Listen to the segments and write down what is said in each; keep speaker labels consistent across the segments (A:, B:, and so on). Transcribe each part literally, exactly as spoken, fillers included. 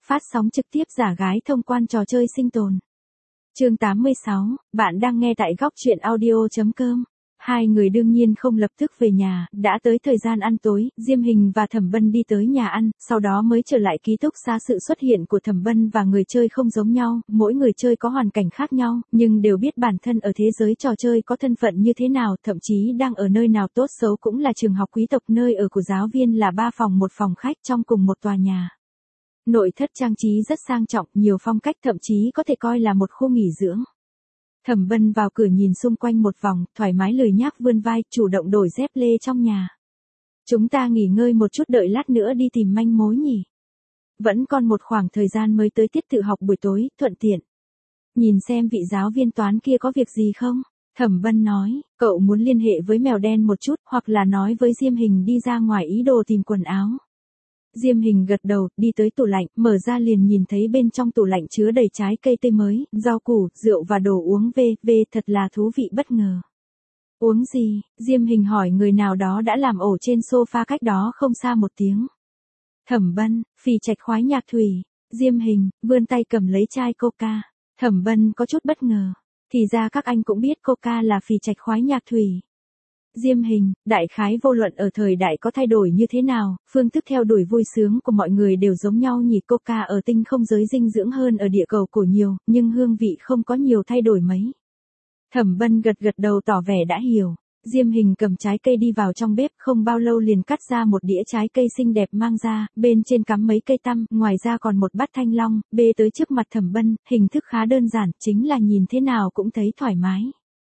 A: Phát sóng trực tiếp giả gái thông quan trò chơi sinh tồn. Chương tám mươi sáu, bạn đang nghe tại góc truyện audio chấm com. Hai người đương nhiên không lập tức về nhà, đã tới thời gian ăn tối, Diêm Hình và Thẩm Bân đi tới nhà ăn, sau đó mới trở lại ký túc xá. Sự xuất hiện của Thẩm Bân và người chơi không giống nhau, mỗi người chơi có hoàn cảnh khác nhau, nhưng đều biết bản thân ở thế giới trò chơi có thân phận như thế nào, thậm chí đang ở nơi nào. Tốt xấu cũng là trường học quý tộc, nơi ở của giáo viên là ba phòng một phòng khách trong cùng một tòa nhà. Nội thất trang trí rất sang trọng, nhiều phong cách, thậm chí có thể coi là một khu nghỉ dưỡng. Thẩm Bân vào cửa nhìn xung quanh một vòng, thoải mái lười nhác vươn vai, chủ động đổi dép lê trong nhà. Chúng ta nghỉ ngơi một chút, đợi lát nữa đi tìm manh mối nhỉ. Vẫn còn một khoảng thời gian mới tới tiết tự học buổi tối, thuận tiện nhìn xem vị giáo viên toán kia có việc gì không. Thẩm Bân nói, cậu muốn liên hệ với mèo đen một chút, hoặc là nói với Diêm Hình đi ra ngoài ý đồ tìm quần áo. Diêm Hình gật đầu, đi tới tủ lạnh, mở ra liền nhìn thấy bên trong tủ lạnh chứa đầy trái cây tươi mới, rau củ, rượu và đồ uống. V, V, thật là thú vị bất ngờ. Uống gì? Diêm Hình hỏi người nào đó đã làm ổ trên sofa cách đó không xa một tiếng. Thẩm Bân, phì trạch khoái nhạc thủy. Diêm Hình, vươn tay cầm lấy chai coca. Thẩm Bân có chút bất ngờ. Thì ra các anh cũng biết coca là phì trạch khoái nhạc thủy. Diêm Hình, đại khái vô luận ở thời đại có thay đổi như thế nào, phương thức theo đuổi vui sướng của mọi người đều giống nhau nhỉ. Coca ở tinh không giới dinh dưỡng hơn ở địa cầu cổ nhiều, nhưng hương vị không có nhiều thay đổi mấy. Thẩm Bân gật gật đầu tỏ vẻ đã hiểu. Diêm Hình cầm trái cây đi vào trong bếp, không bao lâu liền cắt ra một đĩa trái cây xinh đẹp mang ra, bên trên cắm mấy cây tăm, ngoài ra còn một bát thanh long, bê tới trước mặt Thẩm Bân, hình thức khá đơn giản, chính là nhìn thế nào cũng thấy thoải mái.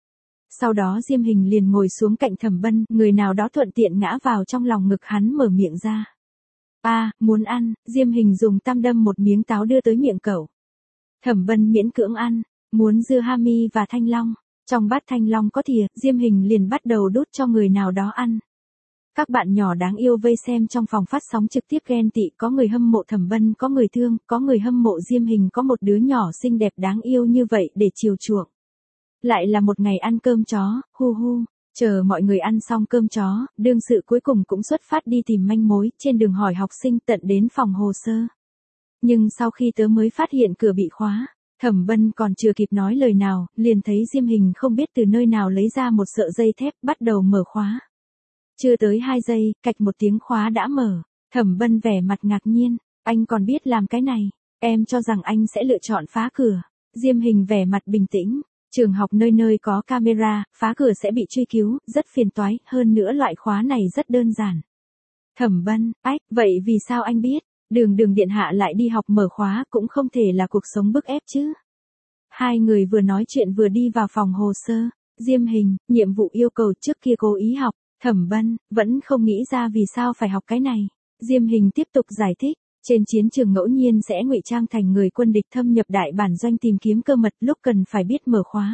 A: Sau đó Diêm Hình liền ngồi xuống cạnh Thẩm Bân, người nào đó thuận tiện ngã vào trong lòng ngực hắn, mở miệng ra. A, à, muốn ăn. Diêm Hình dùng tăm đâm một miếng táo đưa tới miệng cậu. Thẩm Bân miễn cưỡng ăn, muốn dưa hami và thanh long. Trong bát thanh long có thìa, Diêm Hình liền bắt đầu đút cho người nào đó ăn. Các bạn nhỏ đáng yêu vây xem trong phòng phát sóng trực tiếp ghen tị, có người hâm mộ Thẩm Bân, có người thương, có người hâm mộ Diêm Hình có một đứa nhỏ xinh đẹp đáng yêu như vậy để chiều chuộng. Lại là một ngày ăn cơm chó, hu hu. Chờ mọi người ăn xong cơm chó, đương sự cuối cùng cũng xuất phát đi tìm manh mối, trên đường hỏi học sinh tận đến phòng hồ sơ. Nhưng sau khi tớ mới phát hiện cửa bị khóa, Thẩm Bân còn chưa kịp nói lời nào, liền thấy Diêm Hình không biết từ nơi nào lấy ra một sợi dây thép, bắt đầu mở khóa. Chưa tới hai giây, cạch một tiếng khóa đã mở. Thẩm Bân vẻ mặt ngạc nhiên, anh còn biết làm cái này, em cho rằng anh sẽ lựa chọn phá cửa. Diêm Hình vẻ mặt bình tĩnh. Trường học nơi nơi có camera, phá cửa sẽ bị truy cứu, rất phiền toái, hơn nữa loại khóa này rất đơn giản. Thẩm Bân, ách, vậy vì sao anh biết? Đường Đường điện hạ lại đi học mở khóa, cũng không thể là cuộc sống bức ép chứ. Hai người vừa nói chuyện vừa đi vào phòng hồ sơ. Diêm Hình, nhiệm vụ yêu cầu trước kia cố ý học. Thẩm Bân, vẫn không nghĩ ra vì sao phải học cái này. Diêm Hình tiếp tục giải thích. Trên chiến trường ngẫu nhiên sẽ ngụy trang thành người quân địch, thâm nhập đại bản doanh tìm kiếm cơ mật, lúc cần phải biết mở khóa.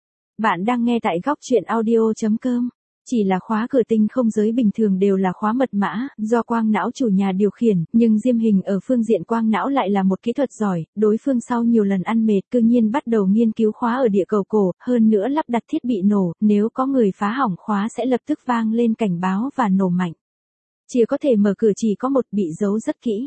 A: Bạn đang nghe tại góc truyện audio chấm com. Chỉ là khóa cửa tinh không giới bình thường đều là khóa mật mã, do quang não chủ nhà điều khiển, nhưng Diêm Hình ở phương diện quang não lại là một kỹ thuật giỏi, đối phương sau nhiều lần ăn mệt, cư nhiên bắt đầu nghiên cứu khóa ở địa cầu cổ, hơn nữa lắp đặt thiết bị nổ, nếu có người phá hỏng khóa sẽ lập tức vang lên cảnh báo và nổ mạnh. Chỉ có thể mở cửa chỉ có một, bị giấu rất kỹ.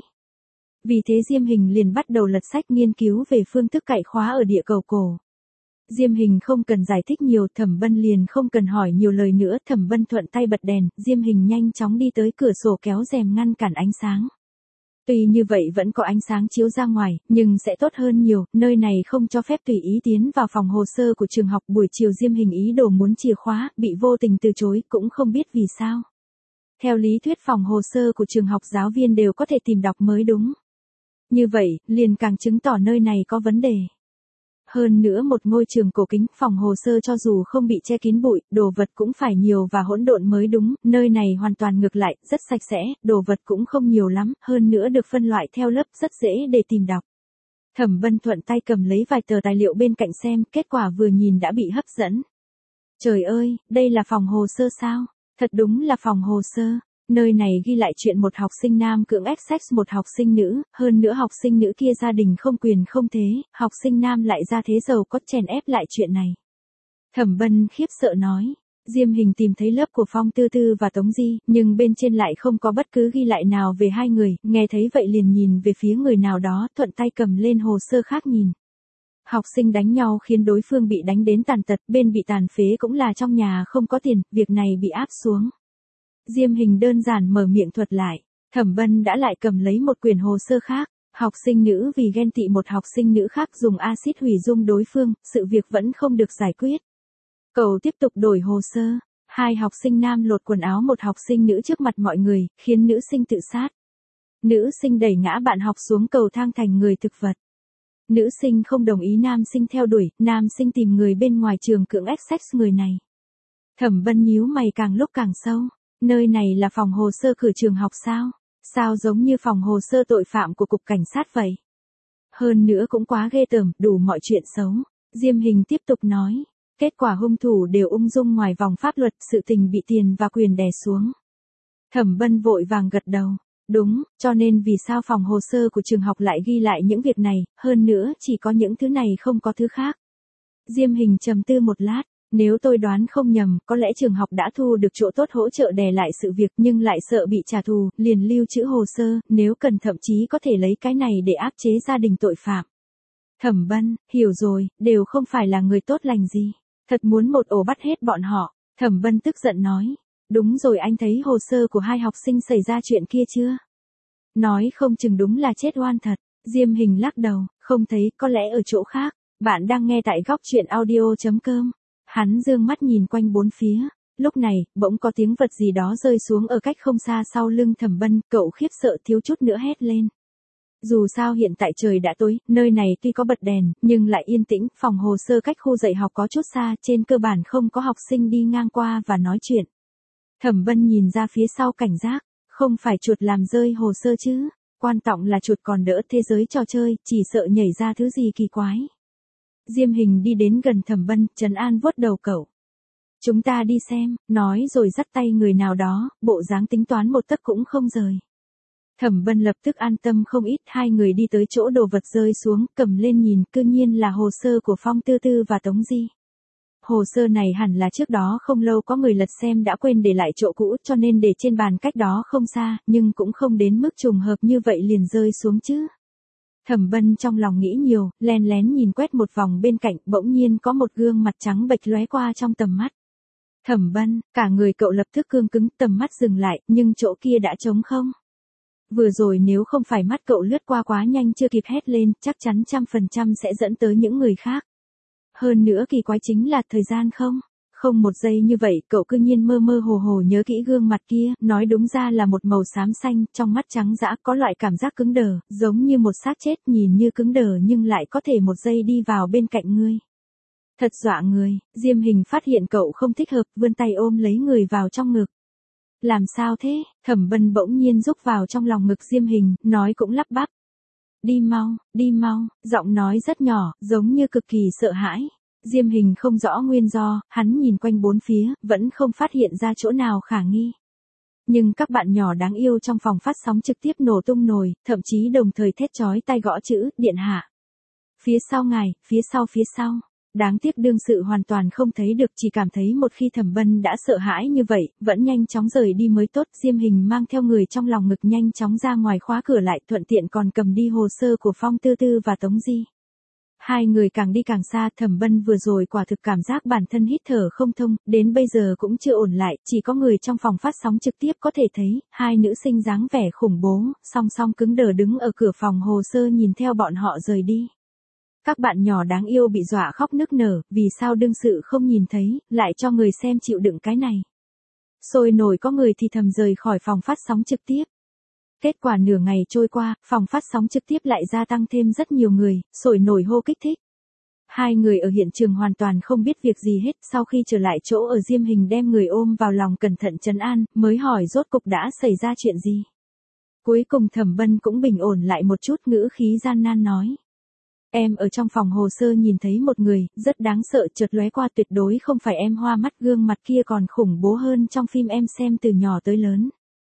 A: Vì thế Diêm Hình liền bắt đầu lật sách nghiên cứu về phương thức cạy khóa ở địa cầu cổ. Diêm Hình không cần giải thích nhiều, Thẩm Bân liền không cần hỏi nhiều lời nữa. Thẩm Bân thuận tay bật đèn, Diêm Hình nhanh chóng đi tới cửa sổ kéo rèm ngăn cản ánh sáng. Tuy như vậy vẫn có ánh sáng chiếu ra ngoài, nhưng sẽ tốt hơn nhiều, nơi này không cho phép tùy ý tiến vào phòng hồ sơ của trường học. Buổi chiều Diêm Hình ý đồ muốn chìa khóa, bị vô tình từ chối, cũng không biết vì sao. Theo lý thuyết phòng hồ sơ của trường học giáo viên đều có thể tìm đọc mới đúng. Như vậy, liền càng chứng tỏ nơi này có vấn đề. Hơn nữa một ngôi trường cổ kính, phòng hồ sơ cho dù không bị che kín bụi, đồ vật cũng phải nhiều và hỗn độn mới đúng, nơi này hoàn toàn ngược lại, rất sạch sẽ, đồ vật cũng không nhiều lắm, hơn nữa được phân loại theo lớp rất dễ để tìm đọc. Thẩm Bân thuận tay cầm lấy vài tờ tài liệu bên cạnh xem, kết quả vừa nhìn đã bị hấp dẫn. Trời ơi, đây là phòng hồ sơ sao? Thật đúng là phòng hồ sơ. Nơi này ghi lại chuyện một học sinh nam cưỡng ép sex một học sinh nữ, hơn nữa học sinh nữ kia gia đình không quyền không thế, học sinh nam lại ra thế giàu có chèn ép lại chuyện này. Thẩm Bân khiếp sợ nói, Diêm Hình tìm thấy lớp của Phong Tư Tư và Tống Di, nhưng bên trên lại không có bất cứ ghi lại nào về hai người, nghe thấy vậy liền nhìn về phía người nào đó, thuận tay cầm lên hồ sơ khác nhìn. Học sinh đánh nhau khiến đối phương bị đánh đến tàn tật, bên bị tàn phế cũng là trong nhà không có tiền, việc này bị áp xuống. Diêm Hình đơn giản mở miệng thuật lại, Thẩm Bân đã lại cầm lấy một quyển hồ sơ khác. Học sinh nữ vì ghen tị một học sinh nữ khác dùng axit hủy dung đối phương, sự việc vẫn không được giải quyết. Cậu tiếp tục đổi hồ sơ, hai học sinh nam lột quần áo một học sinh nữ trước mặt mọi người, khiến nữ sinh tự sát. Nữ sinh đẩy ngã bạn học xuống cầu thang thành người thực vật. Nữ sinh không đồng ý nam sinh theo đuổi, nam sinh tìm người bên ngoài trường cưỡng ép sex người này. Thẩm Bân nhíu mày càng lúc càng sâu, nơi này là phòng hồ sơ cửa trường học sao? Sao giống như phòng hồ sơ tội phạm của cục cảnh sát vậy? Hơn nữa cũng quá ghê tởm, đủ mọi chuyện xấu. Diêm Hình tiếp tục nói, kết quả hung thủ đều ung dung ngoài vòng pháp luật, sự tình bị tiền và quyền đè xuống. Thẩm Bân vội vàng gật đầu, đúng, cho nên vì sao phòng hồ sơ của trường học lại ghi lại những việc này, hơn nữa chỉ có những thứ này không có thứ khác. Diêm Hình trầm tư một lát. Nếu tôi đoán không nhầm, có lẽ trường học đã thu được chỗ tốt hỗ trợ đè lại sự việc nhưng lại sợ bị trả thù, liền lưu trữ hồ sơ, nếu cần thậm chí có thể lấy cái này để áp chế gia đình tội phạm. Thẩm Bân, hiểu rồi, đều không phải là người tốt lành gì. Thật muốn một ổ bắt hết bọn họ. Thẩm Bân tức giận nói. Đúng rồi, anh thấy hồ sơ của hai học sinh xảy ra chuyện kia chưa? Nói không chừng đúng là chết oan thật. Diêm Hình lắc đầu, không thấy, có lẽ ở chỗ khác. Bạn đang nghe tại góc truyện audio chấm com. Hắn dương mắt nhìn quanh bốn phía, lúc này, bỗng có tiếng vật gì đó rơi xuống ở cách không xa sau lưng Thẩm Bân, cậu khiếp sợ thiếu chút nữa hét lên. Dù sao hiện tại trời đã tối, nơi này tuy có bật đèn, nhưng lại yên tĩnh, phòng hồ sơ cách khu dạy học có chút xa, trên cơ bản không có học sinh đi ngang qua và nói chuyện. Thẩm Bân nhìn ra phía sau cảnh giác, không phải chuột làm rơi hồ sơ chứ, quan trọng là chuột còn đỡ thế giới trò chơi, chỉ sợ nhảy ra thứ gì kỳ quái. Diêm Hình đi đến gần Thẩm Bân, trấn an vuốt đầu cậu. Chúng ta đi xem, nói rồi dắt tay người nào đó, bộ dáng tính toán một tấc cũng không rời. Thẩm Bân lập tức an tâm không ít, hai người đi tới chỗ đồ vật rơi xuống, cầm lên nhìn, cư nhiên là hồ sơ của Phong Tư Tư và Tống Di. Hồ sơ này hẳn là trước đó không lâu có người lật xem đã quên để lại chỗ cũ cho nên để trên bàn cách đó không xa, nhưng cũng không đến mức trùng hợp như vậy liền rơi xuống chứ. Thẩm Bân trong lòng nghĩ nhiều, len lén nhìn quét một vòng bên cạnh, bỗng nhiên có một gương mặt trắng bệch lóe qua trong tầm mắt. Thẩm Bân, cả người cậu lập tức cương cứng, tầm mắt dừng lại, nhưng chỗ kia đã trống không. Vừa rồi nếu không phải mắt cậu lướt qua quá nhanh chưa kịp hét lên, chắc chắn trăm phần trăm sẽ dẫn tới những người khác. Hơn nữa kỳ quái chính là thời gian không. Không một giây như vậy, cậu cư nhiên mơ mơ hồ hồ nhớ kỹ gương mặt kia, nói đúng ra là một màu xám xanh, trong mắt trắng dã có loại cảm giác cứng đờ, giống như một xác chết nhìn như cứng đờ nhưng lại có thể một giây đi vào bên cạnh ngươi. Thật dọa người, Diêm Hình phát hiện cậu không thích hợp, vươn tay ôm lấy người vào trong ngực. Làm sao thế? Thẩm Bân bỗng nhiên rúc vào trong lòng ngực Diêm Hình, nói cũng lắp bắp. Đi mau, đi mau, giọng nói rất nhỏ, giống như cực kỳ sợ hãi. Diêm Hình không rõ nguyên do, hắn nhìn quanh bốn phía, vẫn không phát hiện ra chỗ nào khả nghi. Nhưng các bạn nhỏ đáng yêu trong phòng phát sóng trực tiếp nổ tung nồi, thậm chí đồng thời thét chói tai gõ chữ, điện hạ. Phía sau ngài, phía sau phía sau. Đáng tiếc đương sự hoàn toàn không thấy được, chỉ cảm thấy một khi Thẩm Bân đã sợ hãi như vậy, vẫn nhanh chóng rời đi mới tốt. Diêm Hình mang theo người trong lòng ngực nhanh chóng ra ngoài khóa cửa lại, thuận tiện còn cầm đi hồ sơ của Phong Tư Tư và Tống Di. Hai người càng đi càng xa, Thẩm Bân vừa rồi quả thực cảm giác bản thân hít thở không thông, đến bây giờ cũng chưa ổn lại, chỉ có người trong phòng phát sóng trực tiếp có thể thấy, hai nữ sinh dáng vẻ khủng bố, song song cứng đờ đứng ở cửa phòng hồ sơ nhìn theo bọn họ rời đi. Các bạn nhỏ đáng yêu bị dọa khóc nức nở, vì sao đương sự không nhìn thấy, lại cho người xem chịu đựng cái này. Sôi nổi có người thì thầm rời khỏi phòng phát sóng trực tiếp. Kết quả nửa ngày trôi qua, phòng phát sóng trực tiếp lại gia tăng thêm rất nhiều người, sôi nổi hô kích thích. Hai người ở hiện trường hoàn toàn không biết việc gì hết, sau khi trở lại chỗ ở Diêm Hình đem người ôm vào lòng cẩn thận trấn an, mới hỏi rốt cục đã xảy ra chuyện gì. Cuối cùng Thẩm Bân cũng bình ổn lại một chút, ngữ khí gian nan nói. Em ở trong phòng hồ sơ nhìn thấy một người, rất đáng sợ, chợt lóe qua, tuyệt đối không phải em hoa mắt, gương mặt kia còn khủng bố hơn trong phim em xem từ nhỏ tới lớn.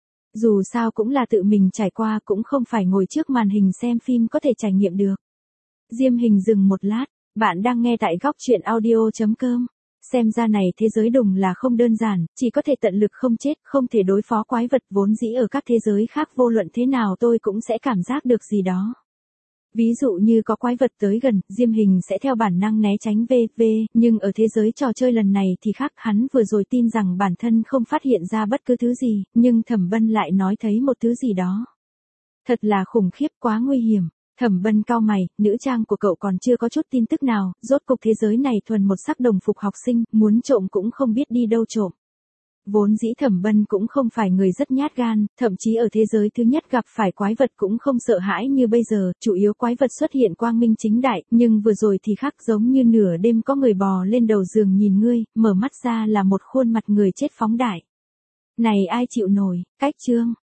A: Dù sao cũng là tự mình trải qua, cũng không phải ngồi trước màn hình xem phim có thể trải nghiệm được. Diêm Hình dừng một lát, bạn đang nghe tại góc truyện audio chấm com. Xem ra này thế giới đùng là không đơn giản, chỉ có thể tận lực không chết, không thể đối phó quái vật vốn dĩ ở các thế giới khác vô luận thế nào tôi cũng sẽ cảm giác được gì đó. Ví dụ như có quái vật tới gần, Diêm Hình sẽ theo bản năng né tránh vv, nhưng ở thế giới trò chơi lần này thì khác, hắn vừa rồi tin rằng bản thân không phát hiện ra bất cứ thứ gì, nhưng Thẩm Bân lại nói thấy một thứ gì đó. Thật là khủng khiếp, quá nguy hiểm. Thẩm Bân cau mày, nữ trang của cậu còn chưa có chút tin tức nào, rốt cục thế giới này thuần một sắc đồng phục học sinh, muốn trộm cũng không biết đi đâu trộm. Vốn dĩ Thẩm Bân cũng không phải người rất nhát gan, thậm chí ở thế giới thứ nhất gặp phải quái vật cũng không sợ hãi như bây giờ, chủ yếu quái vật xuất hiện quang minh chính đại, nhưng vừa rồi thì khác, giống như nửa đêm có người bò lên đầu giường nhìn ngươi, mở mắt ra là một khuôn mặt người chết phóng đại. Này ai chịu nổi, cách chương.